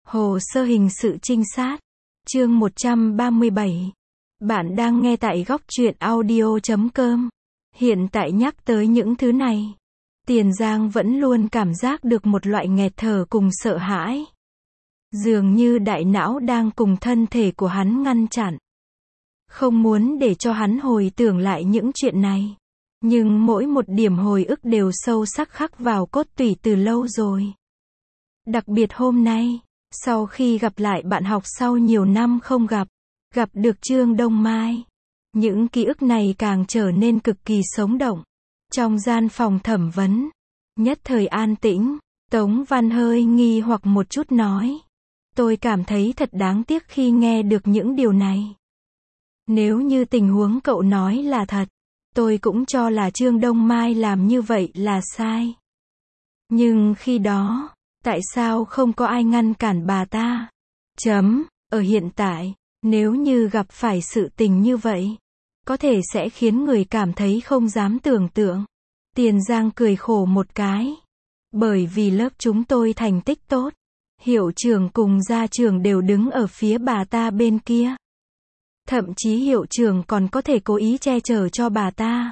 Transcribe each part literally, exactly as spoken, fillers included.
Hồ sơ hình sự trinh sát. Chương một trăm ba mươi bảy. Bạn đang nghe tại góc truyện audio chấm com. Hiện tại nhắc tới những thứ này, Tiền Giang vẫn luôn cảm giác được một loại nghẹt thở cùng sợ hãi. Dường như đại não đang cùng thân thể của hắn ngăn chặn. Không muốn để cho hắn hồi tưởng lại những chuyện này. Nhưng mỗi một điểm hồi ức đều sâu sắc khắc vào cốt tủy từ lâu rồi. Đặc biệt hôm nay, sau khi gặp lại bạn học sau nhiều năm không gặp, gặp được Trương Đông Mai, những ký ức này càng trở nên cực kỳ sống động. Trong gian phòng thẩm vấn, nhất thời an tĩnh, Tống Văn hơi nghi hoặc một chút nói. Tôi cảm thấy thật đáng tiếc khi nghe được những điều này. Nếu như tình huống cậu nói là thật, tôi cũng cho là Trương Đông Mai làm như vậy là sai. Nhưng khi đó, tại sao không có ai ngăn cản bà ta? Chấm, ở hiện tại, nếu như gặp phải sự tình như vậy, có thể sẽ khiến người cảm thấy không dám tưởng tượng. Tiền Giang cười khổ một cái. Bởi vì lớp chúng tôi thành tích tốt, hiệu trưởng cùng gia trưởng đều đứng ở phía bà ta bên kia. Thậm chí hiệu trưởng còn có thể cố ý che chở cho bà ta.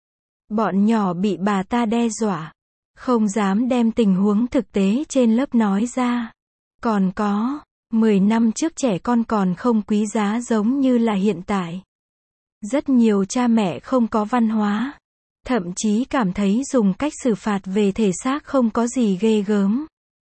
Bọn nhỏ bị bà ta đe dọa, không dám đem tình huống thực tế trên lớp nói ra. Còn có, mười năm trước trẻ con còn không quý giá giống như là hiện tại. Rất nhiều cha mẹ không có văn hóa, thậm chí cảm thấy dùng cách xử phạt về thể xác không có gì ghê gớm.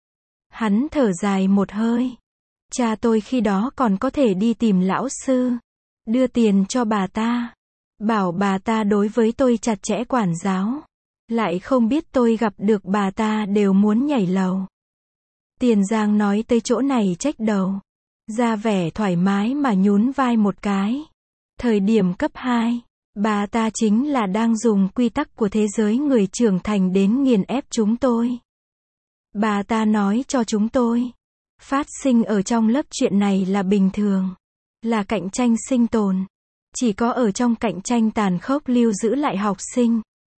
Hắn thở dài một hơi. Cha tôi khi đó còn có thể đi tìm lão sư, đưa tiền cho bà ta, bảo bà ta đối với tôi chặt chẽ quản giáo. Lại không biết tôi gặp được bà ta đều muốn nhảy lầu. Tiền Giang nói tới chỗ này trách đầu, ra vẻ thoải mái mà nhún vai một cái. Thời điểm cấp hai, bà ta chính là đang dùng quy tắc của thế giới người trưởng thành đến nghiền ép chúng tôi. Bà ta nói cho chúng tôi, phát sinh ở trong lớp chuyện này là bình thường, là cạnh tranh sinh tồn. Chỉ có ở trong cạnh tranh tàn khốc lưu giữ lại học sinh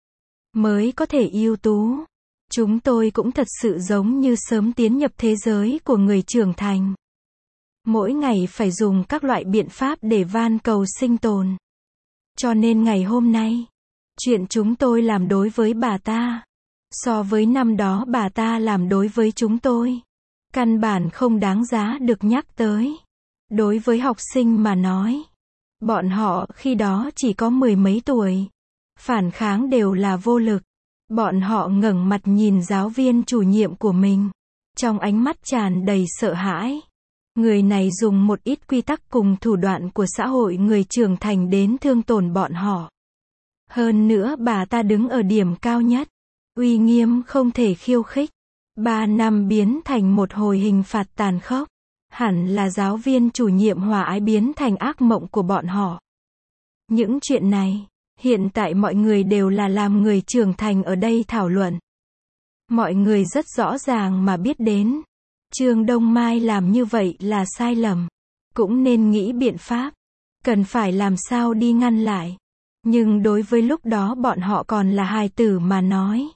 mới có thể ưu tú. Chúng tôi cũng thật sự giống như sớm tiến nhập thế giới của người trưởng thành. Mỗi ngày phải dùng các loại biện pháp để van cầu sinh tồn. Cho nên ngày hôm nay, chuyện chúng tôi làm đối với bà ta, so với năm đó bà ta làm đối với chúng tôi, căn bản không đáng giá được nhắc tới. Đối với học sinh mà nói, bọn họ khi đó chỉ có mười mấy tuổi. Phản kháng đều là vô lực. Bọn họ ngẩng mặt nhìn giáo viên chủ nhiệm của mình, trong ánh mắt tràn đầy sợ hãi. Người này dùng một ít quy tắc cùng thủ đoạn của xã hội người trưởng thành đến thương tổn bọn họ. Hơn nữa bà ta đứng ở điểm cao nhất, uy nghiêm không thể khiêu khích. Ba năm biến thành một hồi hình phạt tàn khốc. Hẳn là giáo viên chủ nhiệm hòa ái biến thành ác mộng của bọn họ. Những chuyện này, hiện tại mọi người đều là làm người trưởng thành ở đây thảo luận. Mọi người rất rõ ràng mà biết đến. Trương Đông Mai làm như vậy là sai lầm. Cũng nên nghĩ biện pháp. Cần phải làm sao đi ngăn lại. Nhưng đối với lúc đó bọn họ còn là hài tử mà nói.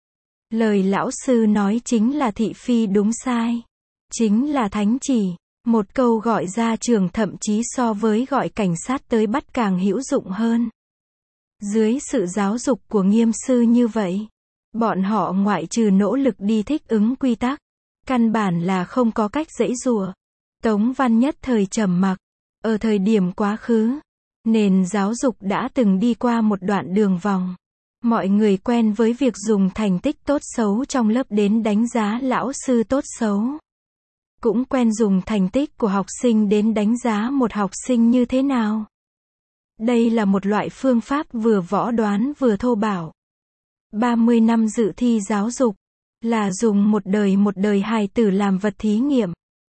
Lời lão sư nói chính là thị phi đúng sai. Chính là thánh chỉ. Một câu gọi ra trường thậm chí so với gọi cảnh sát tới bắt càng hữu dụng hơn. Dưới sự giáo dục của nghiêm sư như vậy, bọn họ ngoại trừ nỗ lực đi thích ứng quy tắc, căn bản là không có cách giãy giụa. Tống Văn nhất thời trầm mặc. Ở thời điểm quá khứ, nền giáo dục đã từng đi qua một đoạn đường vòng. Mọi người quen với việc dùng thành tích tốt xấu trong lớp đến đánh giá lão sư tốt xấu. Cũng quen dùng thành tích của học sinh đến đánh giá một học sinh như thế nào. Đây là một loại phương pháp vừa võ đoán vừa thô bạo. ba mươi năm dự thi giáo dục, là dùng một đời một đời hài tử làm vật thí nghiệm.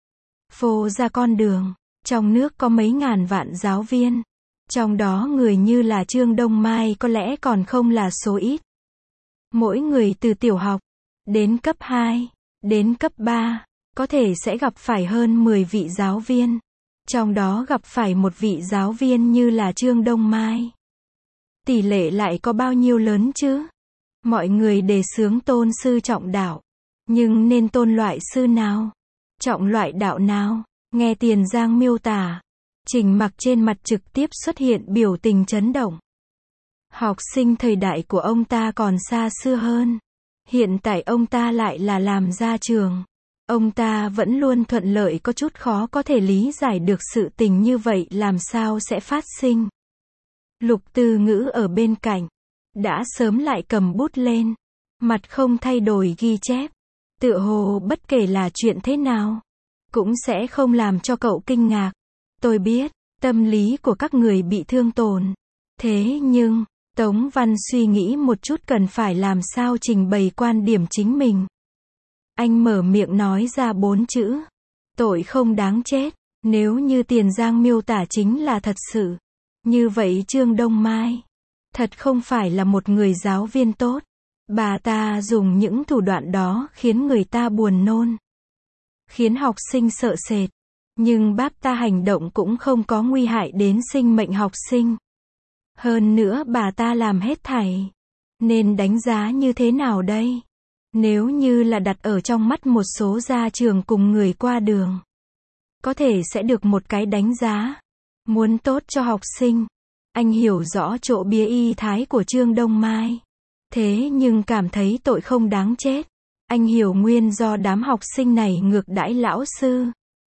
Phô ra con đường, trong nước có mấy ngàn vạn giáo viên. Trong đó người như là Trương Đông Mai có lẽ còn không là số ít. Mỗi người từ tiểu học, đến cấp hai, đến cấp ba, có thể sẽ gặp phải hơn mười vị giáo viên. Trong đó gặp phải một vị giáo viên như là Trương Đông Mai. Tỷ lệ lại có bao nhiêu lớn chứ? Mọi người đề xướng tôn sư trọng đạo. Nhưng nên tôn loại sư nào? Trọng loại đạo nào? Nghe Tiền Giang miêu tả, Trình Mặc trên mặt trực tiếp xuất hiện biểu tình chấn động. Học sinh thời đại của ông ta còn xa xưa hơn. Hiện tại ông ta lại là làm gia trường. Ông ta vẫn luôn thuận lợi, có chút khó có thể lý giải được sự tình như vậy làm sao sẽ phát sinh. Lục Tư Ngữ ở bên cạnh, đã sớm lại cầm bút lên, mặt không thay đổi ghi chép. Tựa hồ bất kể là chuyện thế nào, cũng sẽ không làm cho cậu kinh ngạc. Tôi biết, tâm lý của các người bị thương tổn. Thế nhưng, Tống Văn suy nghĩ một chút cần phải làm sao trình bày quan điểm chính mình. Anh mở miệng nói ra bốn chữ. Tội không đáng chết. Nếu như Tiền Giang miêu tả chính là thật sự, như vậy Trương Đông Mai thật không phải là một người giáo viên tốt. Bà ta dùng những thủ đoạn đó khiến người ta buồn nôn, khiến học sinh sợ sệt. Nhưng bác ta hành động cũng không có nguy hại đến sinh mệnh học sinh. Hơn nữa bà ta làm hết thảy. Nên đánh giá như thế nào đây? Nếu như là đặt ở trong mắt một số gia trường cùng người qua đường, có thể sẽ được một cái đánh giá. Muốn tốt cho học sinh. Anh hiểu rõ chỗ bía y thái của Trương Đông Mai. Thế nhưng cảm thấy tội không đáng chết. Anh hiểu nguyên do đám học sinh này ngược đãi lão sư.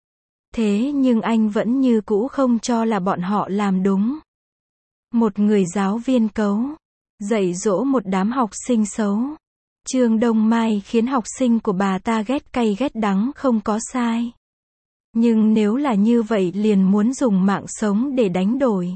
Thế nhưng anh vẫn như cũ không cho là bọn họ làm đúng. Một người giáo viên cấu, dạy dỗ một đám học sinh xấu. Trương Đông Mai khiến học sinh của bà ta ghét cay ghét đắng không có sai. Nhưng nếu là như vậy liền muốn dùng mạng sống để đánh đổi,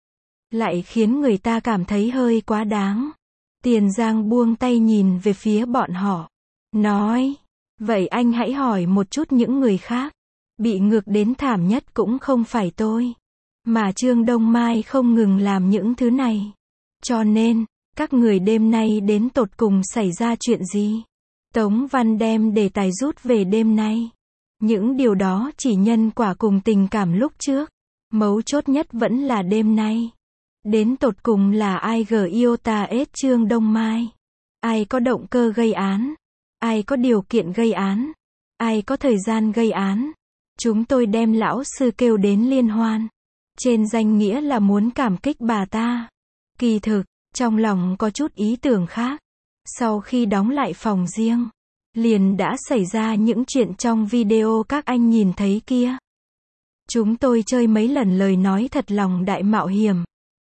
lại khiến người ta cảm thấy hơi quá đáng. Tiền Giang buông tay nhìn về phía bọn họ, nói, vậy anh hãy hỏi một chút những người khác. Bị ngược đến thảm nhất cũng không phải tôi, mà Trương Đông Mai không ngừng làm những thứ này. Cho nên, các người đêm nay đến tột cùng xảy ra chuyện gì? Tống Văn đem đề tài rút về đêm nay. Những điều đó chỉ nhân quả cùng tình cảm lúc trước. Mấu chốt nhất vẫn là đêm nay. Đến tột cùng là ai gờ iota ết Trương Đông Mai? Ai có động cơ gây án? Ai có điều kiện gây án? Ai có thời gian gây án? Chúng tôi đem lão sư kêu đến liên hoan. Trên danh nghĩa là muốn cảm kích bà ta. Kỳ thực, trong lòng có chút ý tưởng khác. Sau khi đóng lại phòng riêng, liền đã xảy ra những chuyện trong video các anh nhìn thấy kia. Chúng tôi chơi mấy lần lời nói thật lòng đại mạo hiểm.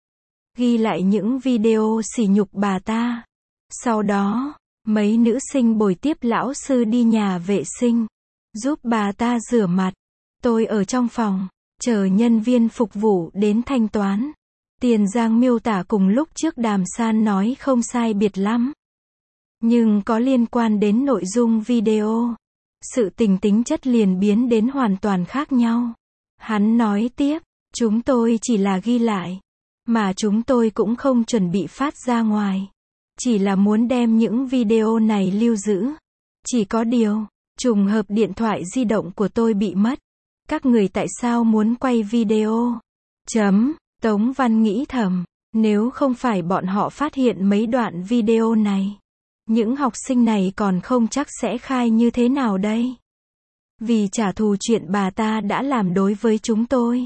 Ghi lại những video sỉ nhục bà ta. Sau đó, mấy nữ sinh bồi tiếp lão sư đi nhà vệ sinh, giúp bà ta rửa mặt. Tôi ở trong phòng, chờ nhân viên phục vụ đến thanh toán. Tiền Giang miêu tả cùng lúc trước Đàm San nói không sai biệt lắm. Nhưng có liên quan đến nội dung video, sự tình tính chất liền biến đến hoàn toàn khác nhau. Hắn nói tiếp, chúng tôi chỉ là ghi lại, mà chúng tôi cũng không chuẩn bị phát ra ngoài. Chỉ là muốn đem những video này lưu giữ. Chỉ có điều, trùng hợp điện thoại di động của tôi bị mất. Các người tại sao muốn quay video? Chấm, Tống Văn nghĩ thầm, nếu không phải bọn họ phát hiện mấy đoạn video này, những học sinh này còn không chắc sẽ khai như thế nào đây. Vì trả thù chuyện bà ta đã làm đối với chúng tôi.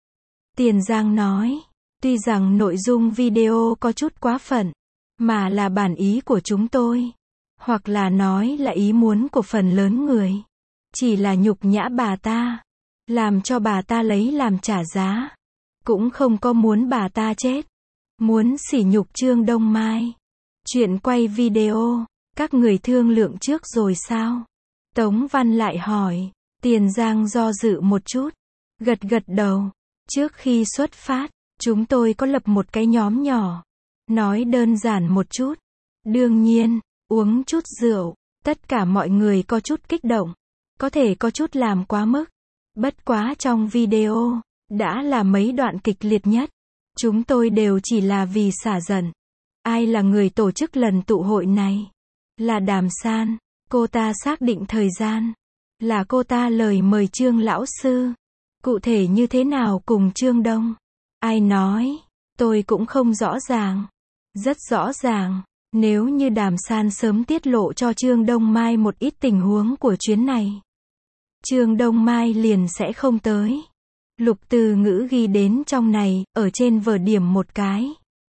Tiền Giang nói, tuy rằng nội dung video có chút quá phận, mà là bản ý của chúng tôi, hoặc là nói là ý muốn của phần lớn người. Chỉ là nhục nhã bà ta, làm cho bà ta lấy làm trả giá. Cũng không có muốn bà ta chết. Muốn sỉ nhục Trương Đông Mai. Chuyện quay video, các người thương lượng trước rồi sao? Tống Văn lại hỏi. Tiền Giang do dự một chút, gật gật đầu. Trước khi xuất phát, chúng tôi có lập một cái nhóm nhỏ. Nói đơn giản một chút. Đương nhiên, uống chút rượu, tất cả mọi người có chút kích động. Có thể có chút làm quá mức. Bất quá trong video, đã là mấy đoạn kịch liệt nhất. Chúng tôi đều chỉ là vì xả giận. Ai là người tổ chức lần tụ hội này? Là Đàm San. Cô ta xác định thời gian. Là cô ta lời mời Trương lão sư. Cụ thể như thế nào cùng Trương Đông? Ai nói? Tôi cũng không rõ ràng. Rất rõ ràng. Nếu như Đàm San sớm tiết lộ cho Trương Đông Mai một ít tình huống của chuyến này, Trương Đông Mai liền sẽ không tới. Lục Từ Ngữ ghi đến trong này, ở trên vở điểm một cái.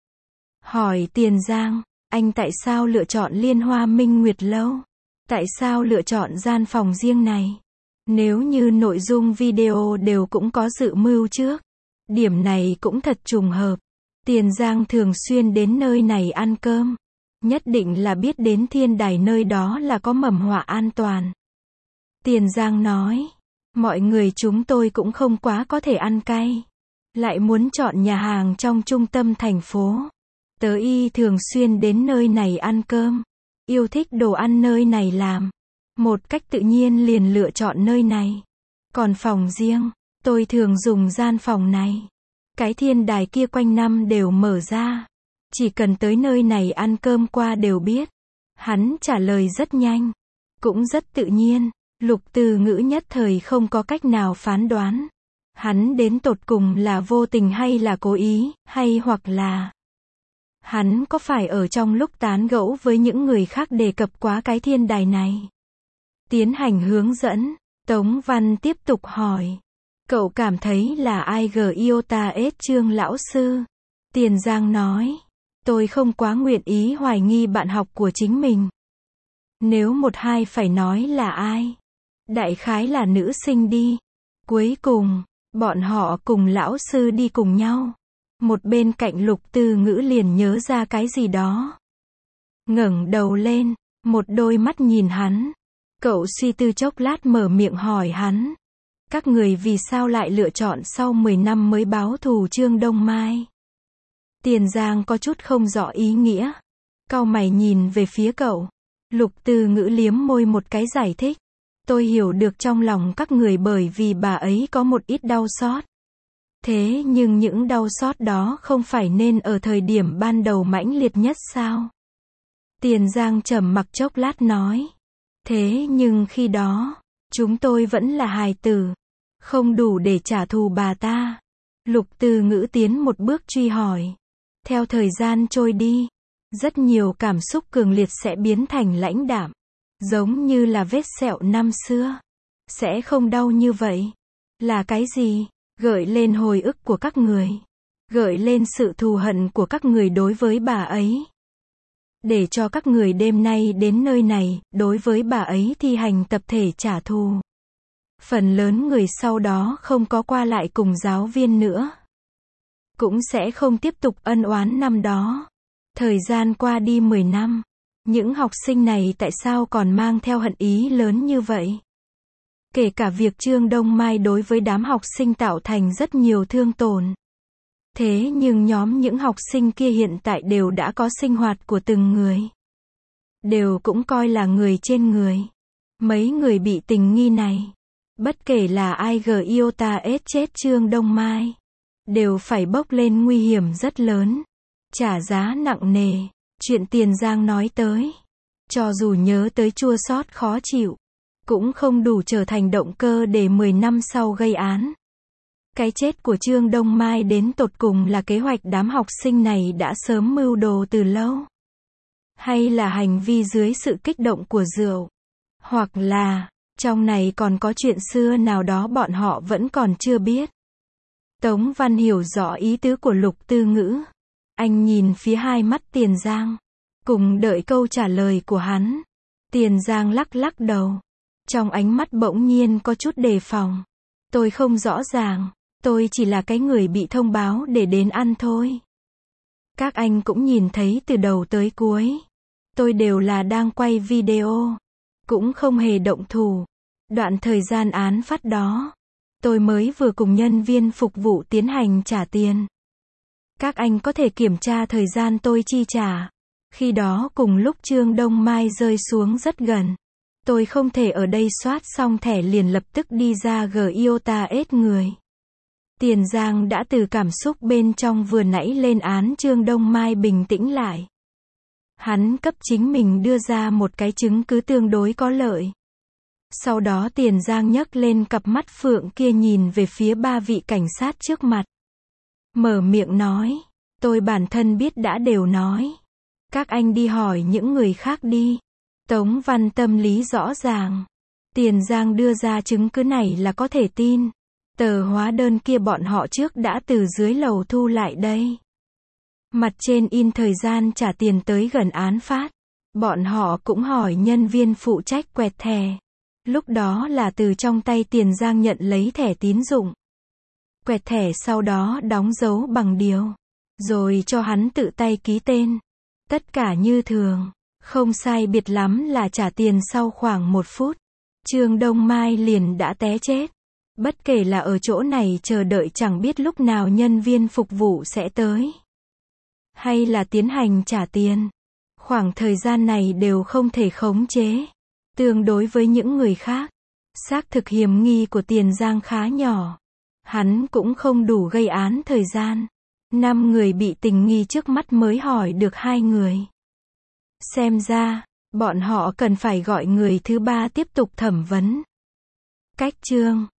Hỏi Tiền Giang, anh tại sao lựa chọn Liên Hoa Minh Nguyệt Lâu? Tại sao lựa chọn gian phòng riêng này? Nếu như nội dung video đều cũng có dự mưu trước. Điểm này cũng thật trùng hợp. Tiền Giang thường xuyên đến nơi này ăn cơm. Nhất định là biết đến thiên đài nơi đó là có mầm họa an toàn. Tiền Giang nói, mọi người chúng tôi cũng không quá có thể ăn cay. Lại muốn chọn nhà hàng trong trung tâm thành phố. Tớ y thường xuyên đến nơi này ăn cơm. Yêu thích đồ ăn nơi này làm. Một cách tự nhiên liền lựa chọn nơi này. Còn phòng riêng, tôi thường dùng gian phòng này. Cái thiên đài kia quanh năm đều mở ra. Chỉ cần tới nơi này ăn cơm qua đều biết. Hắn trả lời rất nhanh. Cũng rất tự nhiên. Lục Từ Ngữ nhất thời không có cách nào phán đoán. Hắn đến tột cùng là vô tình hay là cố ý, hay hoặc là hắn có phải ở trong lúc tán gẫu với những người khác đề cập quá cái thiên đài này. Tiến hành hướng dẫn, Tống Văn tiếp tục hỏi. Cậu cảm thấy là ai gờ iota ết Trương lão sư? Tiền Giang nói. Tôi không quá nguyện ý hoài nghi bạn học của chính mình. Nếu một hai phải nói là ai? Đại khái là nữ sinh đi. Cuối cùng, bọn họ cùng lão sư đi cùng nhau. Một bên cạnh Lục Từ Ngữ liền nhớ ra cái gì đó. Ngẩng đầu lên, một đôi mắt nhìn hắn. Cậu suy tư chốc lát mở miệng hỏi hắn. Các người vì sao lại lựa chọn sau mười năm mới báo thù Trương Đông Mai? Tiền Giang có chút không rõ ý nghĩa. Cau mày nhìn về phía cậu. Lục Từ Ngữ liếm môi một cái giải thích. Tôi hiểu được trong lòng các người bởi vì bà ấy có một ít đau xót. Thế nhưng những đau xót đó không phải nên ở thời điểm ban đầu mãnh liệt nhất sao? Tiền Giang trầm mặc chốc lát nói. Thế nhưng khi đó, chúng tôi vẫn là hài tử. Không đủ để trả thù bà ta. Lục Từ Ngữ tiến một bước truy hỏi. Theo thời gian trôi đi, rất nhiều cảm xúc cường liệt sẽ biến thành lãnh đạm. Giống như là vết sẹo năm xưa. Sẽ không đau như vậy. Là cái gì? Gợi lên hồi ức của các người. Gợi lên sự thù hận của các người đối với bà ấy. Để cho các người đêm nay đến nơi này, đối với bà ấy thi hành tập thể trả thù. Phần lớn người sau đó không có qua lại cùng giáo viên nữa. Cũng sẽ không tiếp tục ân oán năm đó. Thời gian qua đi mười năm. Những học sinh này tại sao còn mang theo hận ý lớn như vậy? Kể cả việc Trương Đông Mai đối với đám học sinh tạo thành rất nhiều thương tổn. Thế nhưng nhóm những học sinh kia hiện tại đều đã có sinh hoạt của từng người. Đều cũng coi là người trên người. Mấy người bị tình nghi này. Bất kể là ai gờ iota ết chết Trương Đông Mai. Đều phải bốc lên nguy hiểm rất lớn. Trả giá nặng nề. Chuyện Tiền Giang nói tới. Cho dù nhớ tới chua xót khó chịu. Cũng không đủ trở thành động cơ để mười năm sau gây án. Cái chết của Trương Đông Mai đến tột cùng là kế hoạch đám học sinh này đã sớm mưu đồ từ lâu. Hay là hành vi dưới sự kích động của rượu. Hoặc là, trong này còn có chuyện xưa nào đó bọn họ vẫn còn chưa biết. Tống Văn hiểu rõ ý tứ của Lục Từ Ngữ. Anh nhìn phía hai mắt Tiền Giang. Cùng đợi câu trả lời của hắn. Tiền Giang lắc lắc đầu. Trong ánh mắt bỗng nhiên có chút đề phòng. Tôi không rõ ràng. Tôi chỉ là cái người bị thông báo để đến ăn thôi. Các anh cũng nhìn thấy từ đầu tới cuối. Tôi đều là đang quay video. Cũng không hề động thủ. Đoạn thời gian án phát đó. Tôi mới vừa cùng nhân viên phục vụ tiến hành trả tiền. Các anh có thể kiểm tra thời gian tôi chi trả. Khi đó cùng lúc Trương Đông Mai rơi xuống rất gần. Tôi không thể ở đây soát xong thẻ liền lập tức đi ra gờ iota ết người. Tiền Giang đã từ cảm xúc bên trong vừa nãy lên án Trương Đông Mai bình tĩnh lại. Hắn cấp chính mình đưa ra một cái chứng cứ tương đối có lợi. Sau đó Tiền Giang nhấc lên cặp mắt phượng kia nhìn về phía ba vị cảnh sát trước mặt. Mở miệng nói, tôi bản thân biết đã đều nói. Các anh đi hỏi những người khác đi. Tống Văn tâm lý rõ ràng. Tiền Giang đưa ra chứng cứ này là có thể tin. Tờ hóa đơn kia bọn họ trước đã từ dưới lầu thu lại đây. Mặt trên in thời gian trả tiền tới gần án phát. Bọn họ cũng hỏi nhân viên phụ trách quẹt thẻ. Lúc đó là từ trong tay Tiền Giang nhận lấy thẻ tín dụng. Quẹt thẻ sau đó đóng dấu bằng điều. Rồi cho hắn tự tay ký tên. Tất cả như thường. Không sai biệt lắm là trả tiền sau khoảng một phút. Trương Đông Mai liền đã té chết. Bất kể là ở chỗ này chờ đợi chẳng biết lúc nào nhân viên phục vụ sẽ tới. Hay là tiến hành trả tiền. Khoảng thời gian này đều không thể khống chế. Tương đối với những người khác, xác thực hiểm nghi của Tiền Giang khá nhỏ. Hắn cũng không đủ gây án thời gian. Năm người bị tình nghi trước mắt mới hỏi được hai người. Xem ra, bọn họ cần phải gọi người thứ ba tiếp tục thẩm vấn. Cách chương